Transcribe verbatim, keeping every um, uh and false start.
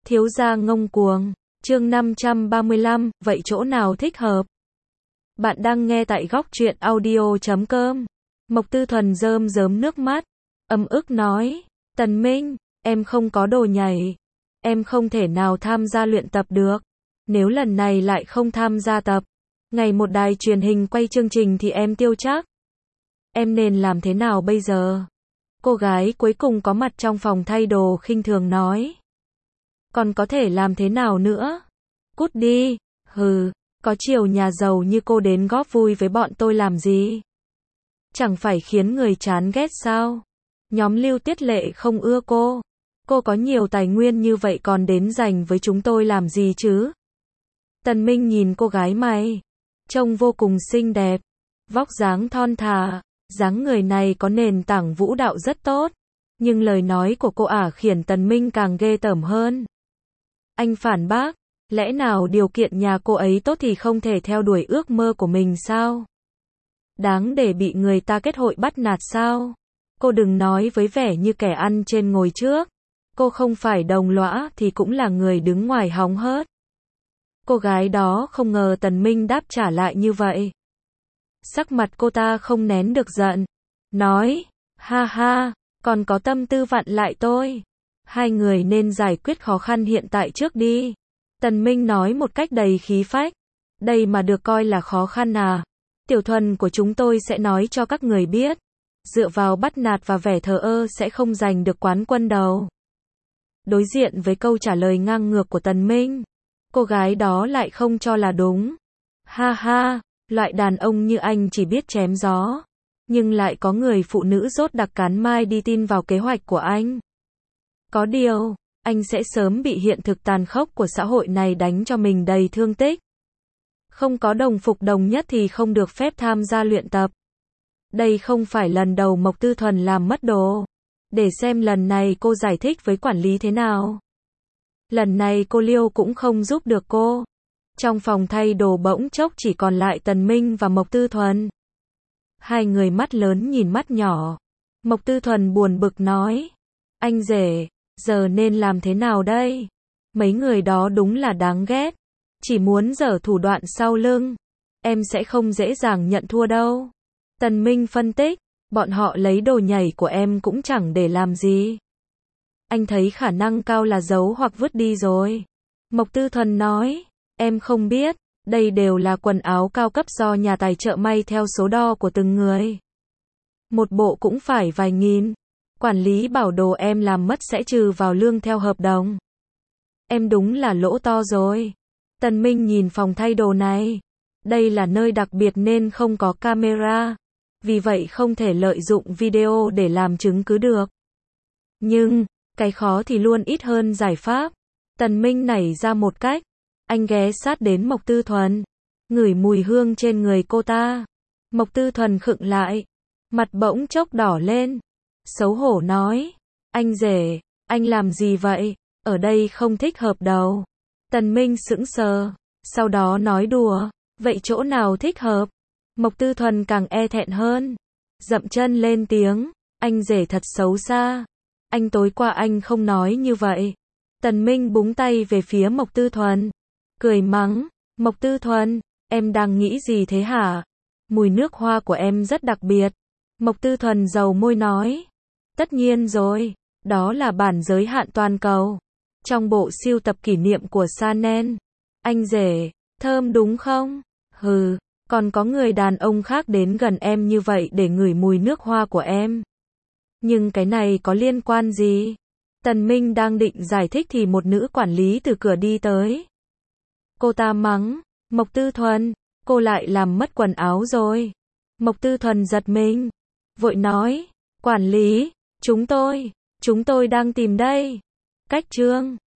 Thiếu gia ngông cuồng. Chương năm trăm ba mươi lăm, vậy chỗ nào thích hợp? Bạn đang nghe tại góc truyện audio chấm com. Mộc Tư Thuần rơm rớm nước mắt, ấm ức nói, Tần Minh, em không có đồ nhảy. Em không thể nào tham gia luyện tập được. Nếu lần này lại không tham gia tập, ngày một đài truyền hình quay chương trình thì em tiêu chắc. Em nên làm thế nào bây giờ? Cô gái cuối cùng có mặt trong phòng thay đồ khinh thường nói. Còn có thể làm thế nào nữa? Cút đi, hừ, có chiều nhà giàu như cô đến góp vui với bọn tôi làm gì? Chẳng phải khiến người chán ghét sao? Nhóm Lưu Tiết Lệ không ưa cô. Cô có nhiều tài nguyên như vậy còn đến giành với chúng tôi làm gì chứ? Tần Minh nhìn cô gái mày, trông vô cùng xinh đẹp, vóc dáng thon thả, dáng người này có nền tảng vũ đạo rất tốt, nhưng lời nói của cô ả khiến Tần Minh càng ghê tởm hơn. Anh phản bác, lẽ nào điều kiện nhà cô ấy tốt thì không thể theo đuổi ước mơ của mình sao? Đáng để bị người ta kết hội bắt nạt sao? Cô đừng nói với vẻ như kẻ ăn trên ngồi trước. Cô không phải đồng lõa thì cũng là người đứng ngoài hóng hớt. Cô gái đó không ngờ Tần Minh đáp trả lại như vậy. Sắc mặt cô ta không nén được giận. Nói, ha ha, còn có tâm tư vặn lại tôi. Hai người nên giải quyết khó khăn hiện tại trước đi. Tần Minh nói một cách đầy khí phách. Đây mà được coi là khó khăn à? Tiểu Thuần của chúng tôi sẽ nói cho các người biết. Dựa vào bắt nạt và vẻ thờ ơ sẽ không giành được quán quân đâu. Đối diện với câu trả lời ngang ngược của Tần Minh, cô gái đó lại không cho là đúng. Ha ha, loại đàn ông như anh chỉ biết chém gió, nhưng lại có người phụ nữ rốt đặc cán mai đi tin vào kế hoạch của anh. Có điều, anh sẽ sớm bị hiện thực tàn khốc của xã hội này đánh cho mình đầy thương tích. Không có đồng phục đồng nhất thì không được phép tham gia luyện tập. Đây không phải lần đầu Mộc Tư Thuần làm mất đồ. Để xem lần này cô giải thích với quản lý thế nào. Lần này cô Liêu cũng không giúp được cô. Trong phòng thay đồ bỗng chốc chỉ còn lại Tần Minh và Mộc Tư Thuần. Hai người mắt lớn nhìn mắt nhỏ. Mộc Tư Thuần buồn bực nói. Anh rể, giờ nên làm thế nào đây? Mấy người đó đúng là đáng ghét. Chỉ muốn giở thủ đoạn sau lưng. Em sẽ không dễ dàng nhận thua đâu. Tần Minh phân tích. Bọn họ lấy đồ nhảy của em cũng chẳng để làm gì. Anh thấy khả năng cao là giấu hoặc vứt đi rồi. Mộc Tư Thuần nói, em không biết, đây đều là quần áo cao cấp do nhà tài trợ may theo số đo của từng người. Một bộ cũng phải vài nghìn. Quản lý bảo đồ em làm mất sẽ trừ vào lương theo hợp đồng. Em đúng là lỗ to rồi. Tần Minh nhìn phòng thay đồ này. Đây là nơi đặc biệt nên không có camera. Vì vậy không thể lợi dụng video để làm chứng cứ được. Nhưng, cái khó thì luôn ít hơn giải pháp. Tần Minh nảy ra một cách. Anh ghé sát đến Mộc Tư Thuần. Ngửi mùi hương trên người cô ta. Mộc Tư Thuần khựng lại. Mặt bỗng chốc đỏ lên. Xấu hổ nói. Anh rể, anh làm gì vậy? Ở đây không thích hợp đâu. Tần Minh sững sờ. Sau đó nói đùa. Vậy chỗ nào thích hợp? Mộc Tư Thuần càng e thẹn hơn. Dậm chân lên tiếng. Anh rể thật xấu xa. Anh tối qua anh không nói như vậy. Tần Minh búng tay về phía Mộc Tư Thuần. Cười mắng. Mộc Tư Thuần, em đang nghĩ gì thế hả? Mùi nước hoa của em rất đặc biệt. Mộc Tư Thuần dầu môi nói. Tất nhiên rồi. Đó là bản giới hạn toàn cầu. Trong bộ sưu tập kỷ niệm của Chanel. Anh rể, thơm đúng không? Hừ. Còn có người đàn ông khác đến gần em như vậy để ngửi mùi nước hoa của em. Nhưng cái này có liên quan gì? Tần Minh đang định giải thích thì một nữ quản lý từ cửa đi tới. Cô ta mắng, Mộc Tư Thuần, cô lại làm mất quần áo rồi. Mộc Tư Thuần giật mình, vội nói, quản lý, chúng tôi, chúng tôi đang tìm đây. Cách chương